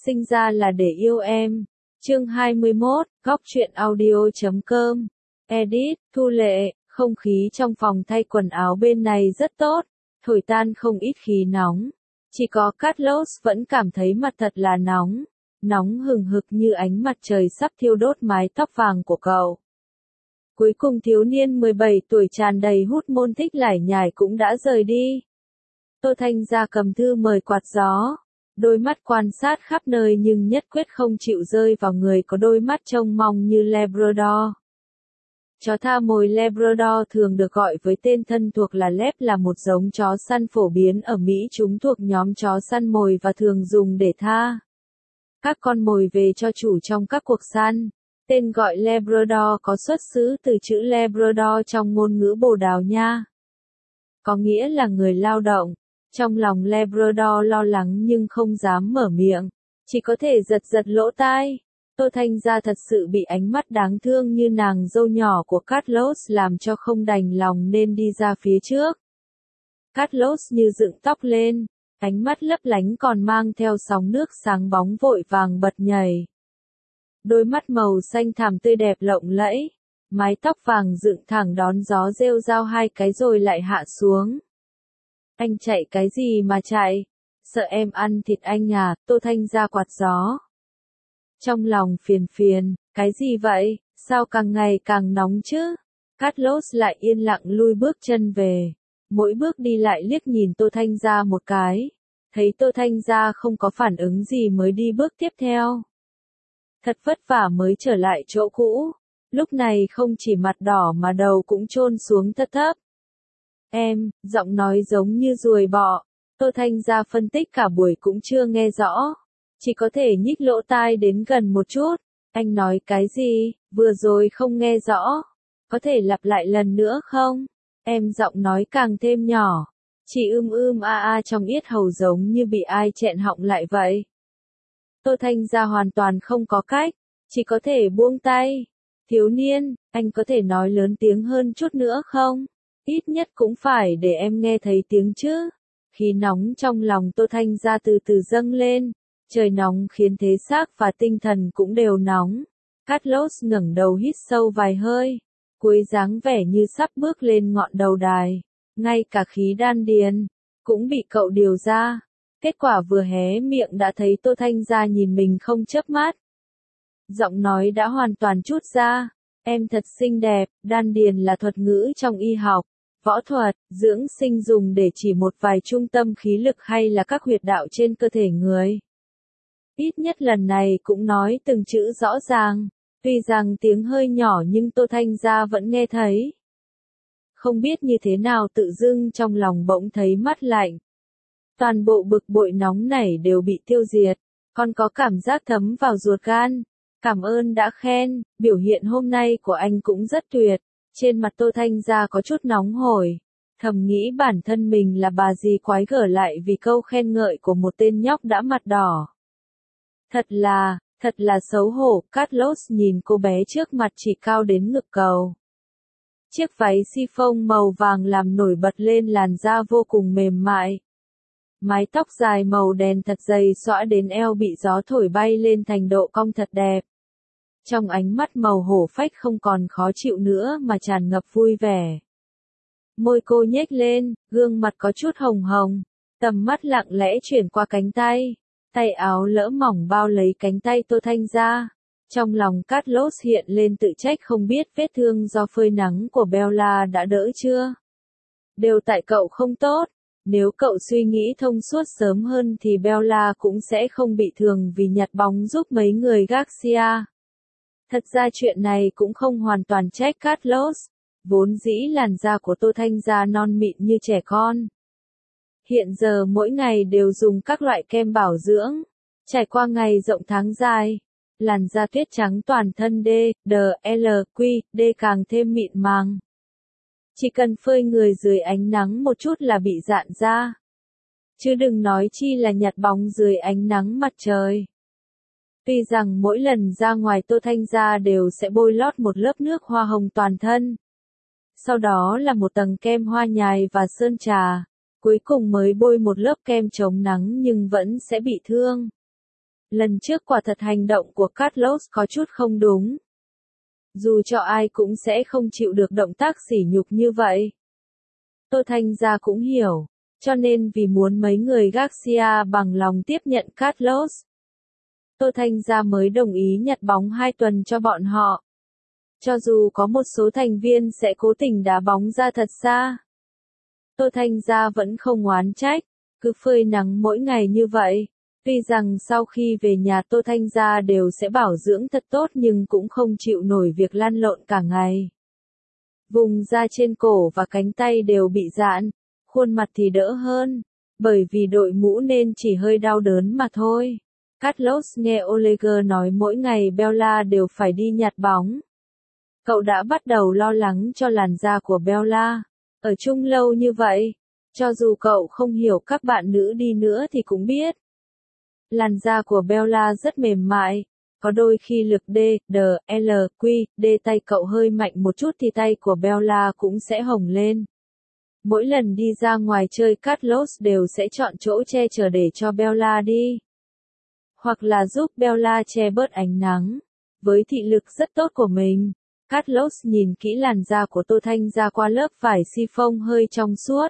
sinh ra là để yêu em. Chương 21, góc truyện audio.com. Edit, Thu Lệ, không khí trong phòng thay quần áo bên này rất tốt, thổi tan không ít khí nóng. Chỉ có Carlos vẫn cảm thấy mặt thật là nóng, nóng hừng hực như ánh mặt trời sắp thiêu đốt mái tóc vàng của cậu. Cuối cùng thiếu niên 17 tuổi tràn đầy hút môn thích lải nhải cũng đã rời đi. Tô Thanh Gia cầm thư mời quạt gió, đôi mắt quan sát khắp nơi nhưng nhất quyết không chịu rơi vào người có đôi mắt trông mong như Labrador. Chó tha mồi Labrador thường được gọi với tên thân thuộc là Lab, là một giống chó săn phổ biến ở Mỹ. Chúng thuộc nhóm chó săn mồi và thường dùng để tha các con mồi về cho chủ trong các cuộc săn. Tên gọi Labrador có xuất xứ từ chữ Labrador trong ngôn ngữ Bồ Đào Nha, có nghĩa là người lao động. Trong lòng Labrador lo lắng nhưng không dám mở miệng, chỉ có thể giật giật lỗ tai. Tô Thanh Gia thật sự bị ánh mắt đáng thương như nàng dâu nhỏ của Carlos làm cho không đành lòng nên đi ra phía trước. Carlos như dựng tóc lên, ánh mắt lấp lánh còn mang theo sóng nước sáng bóng vội vàng bật nhảy. Đôi mắt màu xanh thẳm tươi đẹp lộng lẫy, mái tóc vàng dựng thẳng đón gió rêu rao hai cái rồi lại hạ xuống. Anh chạy cái gì mà chạy? Sợ em ăn thịt anh à? Tô Thanh Gia quạt gió. Trong lòng phiền phiền, cái gì vậy, sao càng ngày càng nóng chứ? Carlos lại yên lặng lui bước chân về, mỗi bước đi lại liếc nhìn Tô Thanh Gia một cái, thấy Tô Thanh Gia không có phản ứng gì mới đi bước tiếp theo. Thật vất vả mới trở lại chỗ cũ, lúc này không chỉ mặt đỏ mà đầu cũng chôn xuống thấp thấp. Em, giọng nói giống như ruồi bọ. Tô Thanh Gia phân tích cả buổi cũng chưa nghe rõ, chỉ có thể nhích lỗ tai đến gần một chút. Anh nói cái gì, vừa rồi không nghe rõ, có thể lặp lại lần nữa không? Em giọng nói càng thêm nhỏ, chỉ a trong yết hầu giống như bị ai chẹn họng lại vậy. Tô Thanh Gia hoàn toàn không có cách, chỉ có thể buông tay. Thiếu niên, anh có thể nói lớn tiếng hơn chút nữa không? Ít nhất cũng phải để em nghe thấy tiếng chứ. Khí nóng trong lòng Tô Thanh Gia từ từ dâng lên, trời nóng khiến thể xác và tinh thần cũng đều nóng. Carlos ngẩng đầu hít sâu vài hơi, cuối dáng vẻ như sắp bước lên ngọn đầu đài, ngay cả khí đan điền cũng bị cậu điều ra. Kết quả vừa hé miệng đã thấy Tô Thanh Gia nhìn mình không chớp mắt. Giọng nói đã hoàn toàn trút ra, em thật xinh đẹp. Đan điền là thuật ngữ trong y học, võ thuật, dưỡng sinh dùng để chỉ một vài trung tâm khí lực hay là các huyệt đạo trên cơ thể người. Ít nhất lần này cũng nói từng chữ rõ ràng, tuy rằng tiếng hơi nhỏ nhưng Tô Thanh Gia vẫn nghe thấy. Không biết như thế nào tự dưng trong lòng bỗng thấy mát lạnh. Toàn bộ bực bội nóng nảy đều bị tiêu diệt, còn có cảm giác thấm vào ruột gan. Cảm ơn đã khen, biểu hiện hôm nay của anh cũng rất tuyệt. Trên mặt Tô Thanh Gia có chút nóng hổi, thầm nghĩ bản thân mình là bà gì quái gở lại vì câu khen ngợi của một tên nhóc đã mặt đỏ. Thật là xấu hổ. Carlos nhìn cô bé trước mặt chỉ cao đến ngực cầu. Chiếc váy chiffon màu vàng làm nổi bật lên làn da vô cùng mềm mại. Mái tóc dài màu đen thật dày xõa đến eo bị gió thổi bay lên thành độ cong thật đẹp. Trong ánh mắt màu hổ phách không còn khó chịu nữa mà tràn ngập vui vẻ. Môi cô nhếch lên, gương mặt có chút hồng hồng, tầm mắt lặng lẽ chuyển qua cánh tay. Tay áo lỡ mỏng bao lấy cánh tay Tô Thanh Gia. Trong lòng Carlos hiện lên tự trách không biết vết thương do phơi nắng của Bella đã đỡ chưa. Đều tại cậu không tốt, nếu cậu suy nghĩ thông suốt sớm hơn thì Bella cũng sẽ không bị thương vì nhặt bóng giúp mấy người Garcia. Thật ra chuyện này cũng không hoàn toàn trách Carlos, vốn dĩ làn da của Tô Thanh Gia non mịn như trẻ con. Hiện giờ mỗi ngày đều dùng các loại kem bảo dưỡng, trải qua ngày rộng tháng dài, làn da tuyết trắng toàn thân D càng thêm mịn màng. Chỉ cần phơi người dưới ánh nắng một chút là bị rạn da. Chứ đừng nói chi là nhặt bóng dưới ánh nắng mặt trời. Tuy rằng mỗi lần ra ngoài Tô Thanh Gia đều sẽ bôi lót một lớp nước hoa hồng toàn thân. Sau đó là một tầng kem hoa nhài và sơn trà. Cuối cùng mới bôi một lớp kem chống nắng nhưng vẫn sẽ bị thương. Lần trước quả thật hành động của Carlos có chút không đúng. Dù cho ai cũng sẽ không chịu được động tác sỉ nhục như vậy. Tô Thanh Gia cũng hiểu, cho nên vì muốn mấy người Garcia bằng lòng tiếp nhận Carlos, Tô Thanh Gia mới đồng ý nhặt bóng 2 tuần cho bọn họ. Cho dù có một số thành viên sẽ cố tình đá bóng ra thật xa, Tô Thanh Gia vẫn không oán trách, cứ phơi nắng mỗi ngày như vậy. Tuy rằng sau khi về nhà Tô Thanh Gia đều sẽ bảo dưỡng thật tốt nhưng cũng không chịu nổi việc lăn lộn cả ngày. Vùng da trên cổ và cánh tay đều bị rạn, khuôn mặt thì đỡ hơn, bởi vì đội mũ nên chỉ hơi đau đớn mà thôi. Carlos nghe Oleger nói mỗi ngày Bella đều phải đi nhặt bóng. Cậu đã bắt đầu lo lắng cho làn da của Bella. Ở chung lâu như vậy, cho dù cậu không hiểu các bạn nữ đi nữa thì cũng biết. Làn da của Bella rất mềm mại, có đôi khi lực D, D, L, Q, D tay cậu hơi mạnh một chút thì tay của Bella cũng sẽ hồng lên. Mỗi lần đi ra ngoài chơi Carlos đều sẽ chọn chỗ che chở để cho Bella đi. Hoặc là giúp Bella che bớt ánh nắng. Với thị lực rất tốt của mình, Carlos nhìn kỹ làn da của Tô Thanh Gia qua lớp vải siphon hơi trong suốt.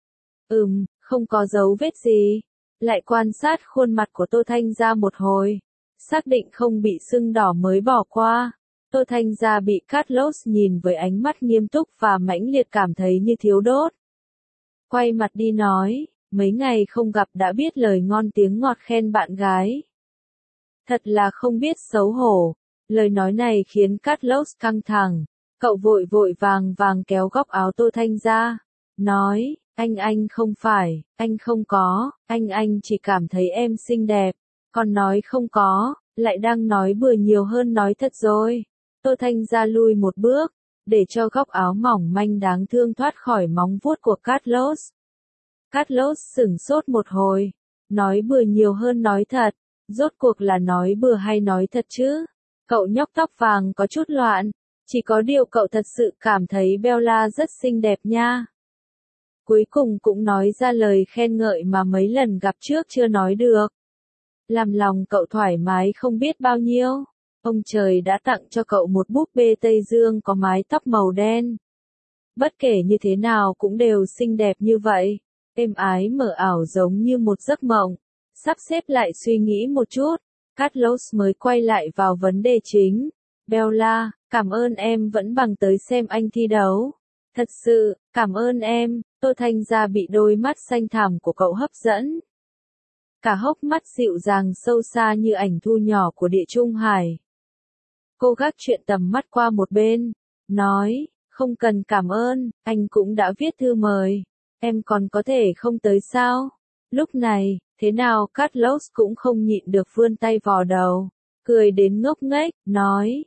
Không có dấu vết gì. Lại quan sát khuôn mặt của Tô Thanh Gia một hồi. Xác định không bị sưng đỏ mới bỏ qua. Tô Thanh Gia bị Carlos nhìn với ánh mắt nghiêm túc và mãnh liệt cảm thấy như thiếu đốt. Quay mặt đi nói, mấy ngày không gặp đã biết lời ngon tiếng ngọt khen bạn gái. Thật là không biết xấu hổ. Lời nói này khiến Carlos căng thẳng. Cậu vội vàng kéo góc áo Tô Thanh Gia. Nói, anh không phải, anh không có, anh chỉ cảm thấy em xinh đẹp. Còn nói không có, lại đang nói bừa nhiều hơn nói thật rồi. Tô Thanh Gia lui một bước, để cho góc áo mỏng manh đáng thương thoát khỏi móng vuốt của Carlos. Carlos sửng sốt một hồi, nói bừa nhiều hơn nói thật, rốt cuộc là nói bừa hay nói thật chứ? Cậu nhóc tóc vàng có chút loạn, chỉ có điều cậu thật sự cảm thấy Bella rất xinh đẹp nha. Cuối cùng cũng nói ra lời khen ngợi mà mấy lần gặp trước chưa nói được. Làm lòng cậu thoải mái không biết bao nhiêu. Ông trời đã tặng cho cậu một búp bê Tây Dương có mái tóc màu đen. Bất kể như thế nào cũng đều xinh đẹp như vậy. Êm ái mờ ảo giống như một giấc mộng. Sắp xếp lại suy nghĩ một chút, Carlos mới quay lại vào vấn đề chính. Bella, cảm ơn em vẫn bằng tới xem anh thi đấu. Thật sự, cảm ơn em. Tô Thanh Gia bị đôi mắt xanh thẳm của cậu hấp dẫn. Cả hốc mắt dịu dàng sâu xa như ảnh thu nhỏ của Địa Trung Hải. Cô gác chuyện tầm mắt qua một bên, nói, không cần cảm ơn, anh cũng đã viết thư mời. Em còn có thể không tới sao? Lúc này, thế nào Carlos cũng không nhịn được vươn tay vò đầu. Cười đến ngốc nghếch, nói,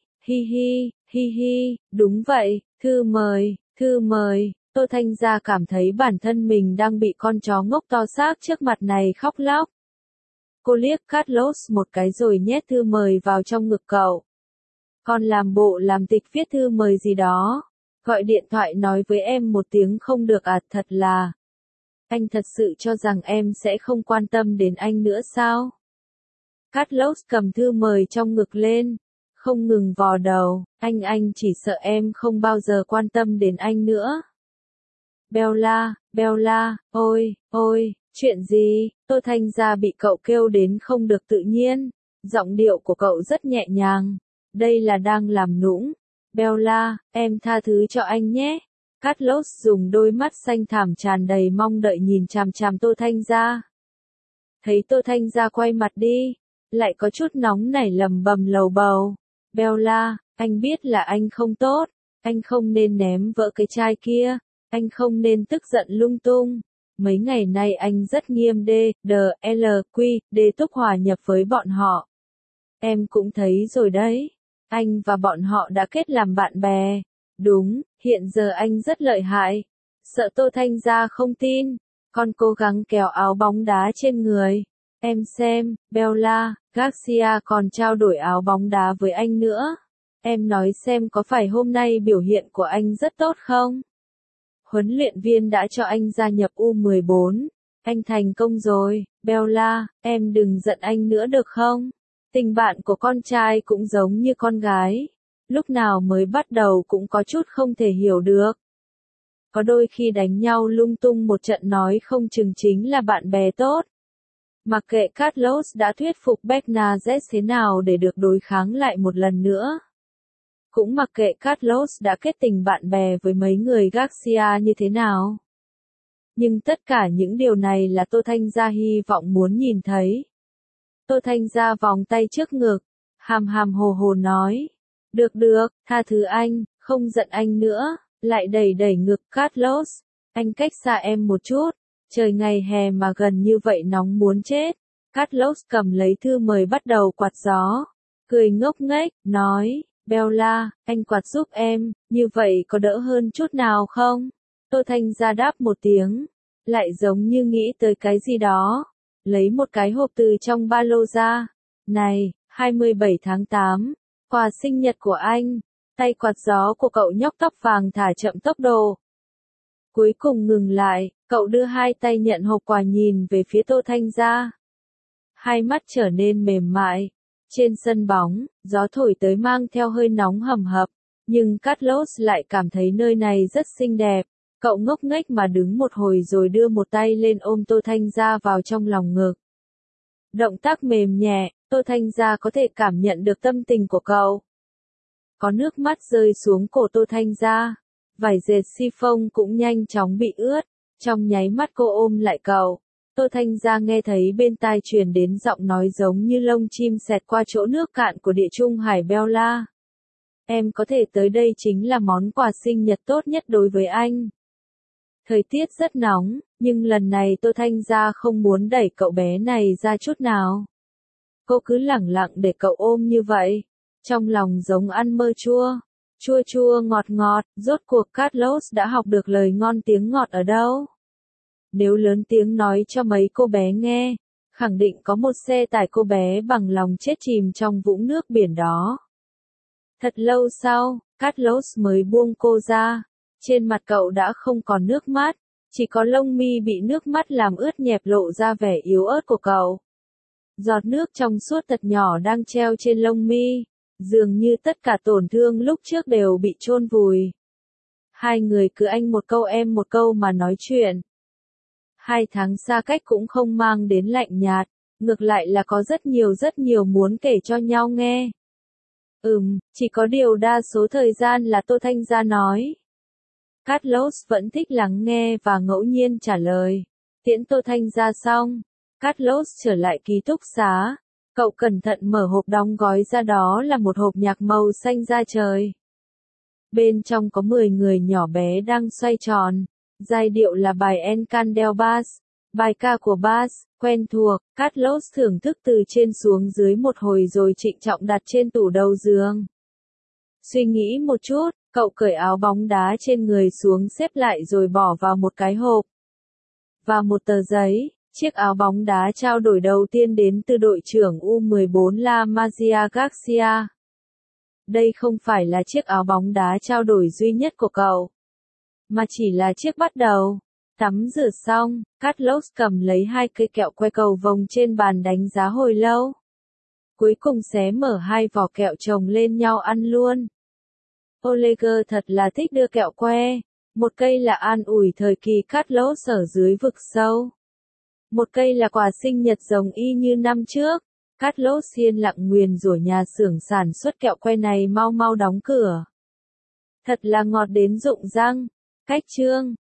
hi hi, đúng vậy, thư mời. Tô Thanh Gia cảm thấy bản thân mình đang bị con chó ngốc to xác trước mặt này khóc lóc. Cô liếc Carlos một cái rồi nhét thư mời vào trong ngực cậu. Con làm bộ làm tịch viết thư mời gì đó. Gọi điện thoại nói với em một tiếng không được à, thật là. Anh thật sự cho rằng em sẽ không quan tâm đến anh nữa sao? Carlos cầm thư mời trong ngực lên, không ngừng vò đầu, anh chỉ sợ em không bao giờ quan tâm đến anh nữa. Bella, ôi, chuyện gì? Tô Thanh Gia bị cậu kêu đến không được tự nhiên, giọng điệu của cậu rất nhẹ nhàng, đây là đang làm nũng. Bella, em tha thứ cho anh nhé. Carlos dùng đôi mắt xanh thẳm tràn đầy mong đợi nhìn chằm chằm Tô Thanh Gia. Thấy Tô Thanh Gia quay mặt đi, lại có chút nóng nảy lầm bầm lầu bầu. Bella, anh biết là anh không tốt, anh không nên ném vỡ cái chai kia, anh không nên tức giận lung tung. Mấy ngày nay anh rất nghiêm D, túc hòa nhập với bọn họ. Em cũng thấy rồi đấy, anh và bọn họ đã kết làm bạn bè. Đúng, hiện giờ anh rất lợi hại. Sợ Tô Thanh Gia không tin, con cố gắng kéo áo bóng đá trên người. Em xem, Bella, Garcia còn trao đổi áo bóng đá với anh nữa. Em nói xem có phải hôm nay biểu hiện của anh rất tốt không? Huấn luyện viên đã cho anh gia nhập U14. Anh thành công rồi, Bella, em đừng giận anh nữa được không? Tình bạn của con trai cũng giống như con gái. Lúc nào mới bắt đầu cũng có chút không thể hiểu được. Có đôi khi đánh nhau lung tung một trận nói không chừng chính là bạn bè tốt. Mặc kệ Carlos đã thuyết phục Bernadette thế nào để được đối kháng lại một lần nữa. Cũng mặc kệ Carlos đã kết tình bạn bè với mấy người Garcia như thế nào. Nhưng tất cả những điều này là Tô Thanh Gia hy vọng muốn nhìn thấy. Tô Thanh Gia vòng tay trước ngực, hàm hàm hồ hồ nói. Được được, tha thứ anh, không giận anh nữa, lại đẩy đẩy ngực Carlos. Anh cách xa em một chút, trời ngày hè mà gần như vậy nóng muốn chết. Carlos cầm lấy thư mời bắt đầu quạt gió, cười ngốc nghếch, nói, Bella, anh quạt giúp em, như vậy có đỡ hơn chút nào không? Tô Thanh Gia đáp một tiếng, lại giống như nghĩ tới cái gì đó, lấy một cái hộp từ trong ba lô ra. Này, 27 tháng 8, quà sinh nhật của anh. Tay quạt gió của cậu nhóc tóc vàng thả chậm tốc độ. Cuối cùng ngừng lại, cậu đưa hai tay nhận hộp quà nhìn về phía Tô Thanh Gia. Hai mắt trở nên mềm mại. Trên sân bóng, gió thổi tới mang theo hơi nóng hầm hập, nhưng Carlos lại cảm thấy nơi này rất xinh đẹp. Cậu ngốc nghếch mà đứng một hồi rồi đưa một tay lên ôm Tô Thanh Gia vào trong lòng ngực. Động tác mềm nhẹ, Tô Thanh Gia có thể cảm nhận được tâm tình của cậu. Có nước mắt rơi xuống cổ Tô Thanh Gia, vải dệt chiffon cũng nhanh chóng bị ướt, trong nháy mắt cô ôm lại cậu. Tô Thanh Gia nghe thấy bên tai truyền đến giọng nói giống như lông chim xẹt qua chỗ nước cạn của địa trung hải Bella. Em có thể tới đây chính là món quà sinh nhật tốt nhất đối với anh. Thời tiết rất nóng, nhưng lần này Tô Thanh Gia không muốn đẩy cậu bé này ra chút nào. Cô cứ lẳng lặng để cậu ôm như vậy. Trong lòng giống ăn mơ chua. Chua chua ngọt ngọt, rốt cuộc Carlos đã học được lời ngon tiếng ngọt ở đâu? Nếu lớn tiếng nói cho mấy cô bé nghe, khẳng định có một xe tải cô bé bằng lòng chết chìm trong vũng nước biển đó. Thật lâu sau, Carlos mới buông cô ra. Trên mặt cậu đã không còn nước mắt, chỉ có lông mi bị nước mắt làm ướt nhẹp lộ ra vẻ yếu ớt của cậu. Giọt nước trong suốt thật nhỏ đang treo trên lông mi, dường như tất cả tổn thương lúc trước đều bị chôn vùi. Hai người cứ anh một câu em một câu mà nói chuyện. 2 tháng xa cách cũng không mang đến lạnh nhạt, ngược lại là có rất nhiều muốn kể cho nhau nghe. Chỉ có điều đa số thời gian là Tô Thanh Gia nói. Carlos vẫn thích lắng nghe và ngẫu nhiên trả lời. Tiễn Tô Thanh Gia xong, Carlos trở lại ký túc xá. Cậu cẩn thận mở hộp đóng gói ra, đó là một hộp nhạc màu xanh da trời. Bên trong có 10 người nhỏ bé đang xoay tròn. Giai điệu là bài En Candel Bass, bài ca của Bass, quen thuộc. Carlos thưởng thức từ trên xuống dưới một hồi rồi trịnh trọng đặt trên tủ đầu giường. Suy nghĩ một chút, cậu cởi áo bóng đá trên người xuống xếp lại rồi bỏ vào một cái hộp. Và một tờ giấy, chiếc áo bóng đá trao đổi đầu tiên đến từ đội trưởng U14 La Masia Garcia. Đây không phải là chiếc áo bóng đá trao đổi duy nhất của cậu, mà chỉ là chiếc bắt đầu. Tắm rửa xong, Carlos cầm lấy 2 cây kẹo que cầu vồng trên bàn đánh giá hồi lâu. Cuối cùng xé mở 2 vỏ kẹo chồng lên nhau ăn luôn. Oleger thật là thích đưa kẹo que. Một cây là an ủi thời kỳ Carlos ở dưới vực sâu. Một cây là quà sinh nhật giống y như năm trước. Carlos yên lặng nguyền rủa nhà xưởng sản xuất kẹo que này mau mau đóng cửa. Thật là ngọt đến rụng răng. Cách chương